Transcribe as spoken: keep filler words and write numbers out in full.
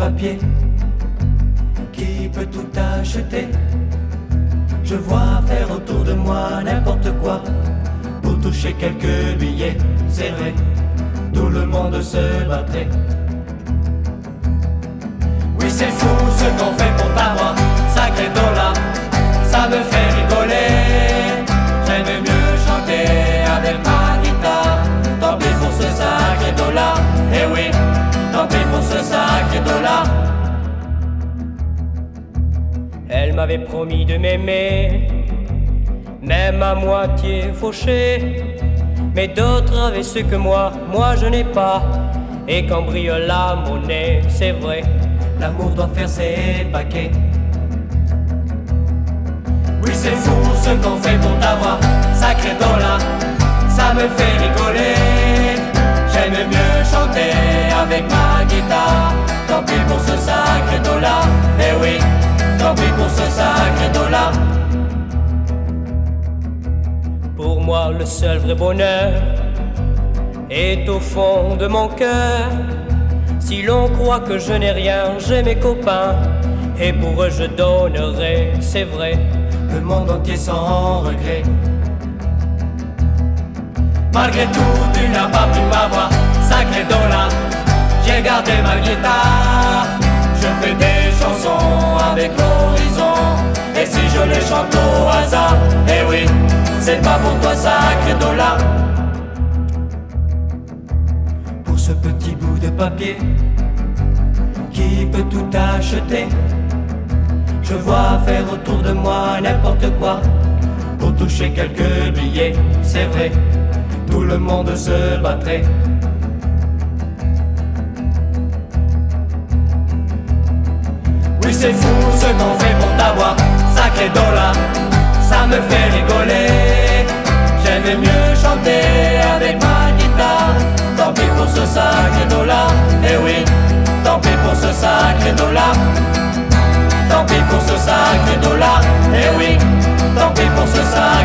papier qui peut tout acheter. Je vois faire autour de moi n'importe quoi pour toucher quelques billets, c'est vrai, tout le monde se battrait. Oui, c'est fou ce qu'on fait pour t'avoir, sacré dollar, ça me fait rigoler. J'aime mieux chanter avec ma guitare, tant pis pour ce sacré dollar. Eh oui, tant pis pour ce sacré dollar. Elle m'avait promis de m'aimer, même à moitié fauché. Mais d'autres avaient ce que moi, moi je n'ai pas. Et quand brille la monnaie, c'est vrai, l'amour doit faire ses paquets. Oui, c'est fou ce qu'on fait pour t'avoir, sacré dollar, ça me fait rigoler. J'aime mieux chanter avec ma guitare, tant pis pour ce sacré dollar. Eh oui, tant pis pour ce sacré dollar. Pour moi le seul vrai bonheur est au fond de mon cœur. Si l'on croit que je n'ai rien, j'ai mes copains, et pour eux je donnerai, c'est vrai, le monde entier sans regret. Malgré tout, tu n'as pas pu m'avoir, sacré dollar. J'ai gardé ma guitare, je fais des chansons avec l'horizon. Et si je les chante au hasard, eh oui, c'est pas pour toi, sacré dollar. Pour ce petit bout de papier qui peut tout acheter, je vois faire autour de moi n'importe quoi pour toucher quelques billets, c'est vrai, tout le monde se battrait. Oui, c'est fou ce qu'on fait pour t'avoir, sacré dollar, ça me fait rigoler. J'aime mieux chanter avec ma guitare, tant pis pour ce sacré dollar. Eh oui, tant pis pour ce sacré dollar. Tant pis pour ce sacré dollar. Eh oui, tant pis pour ce sacré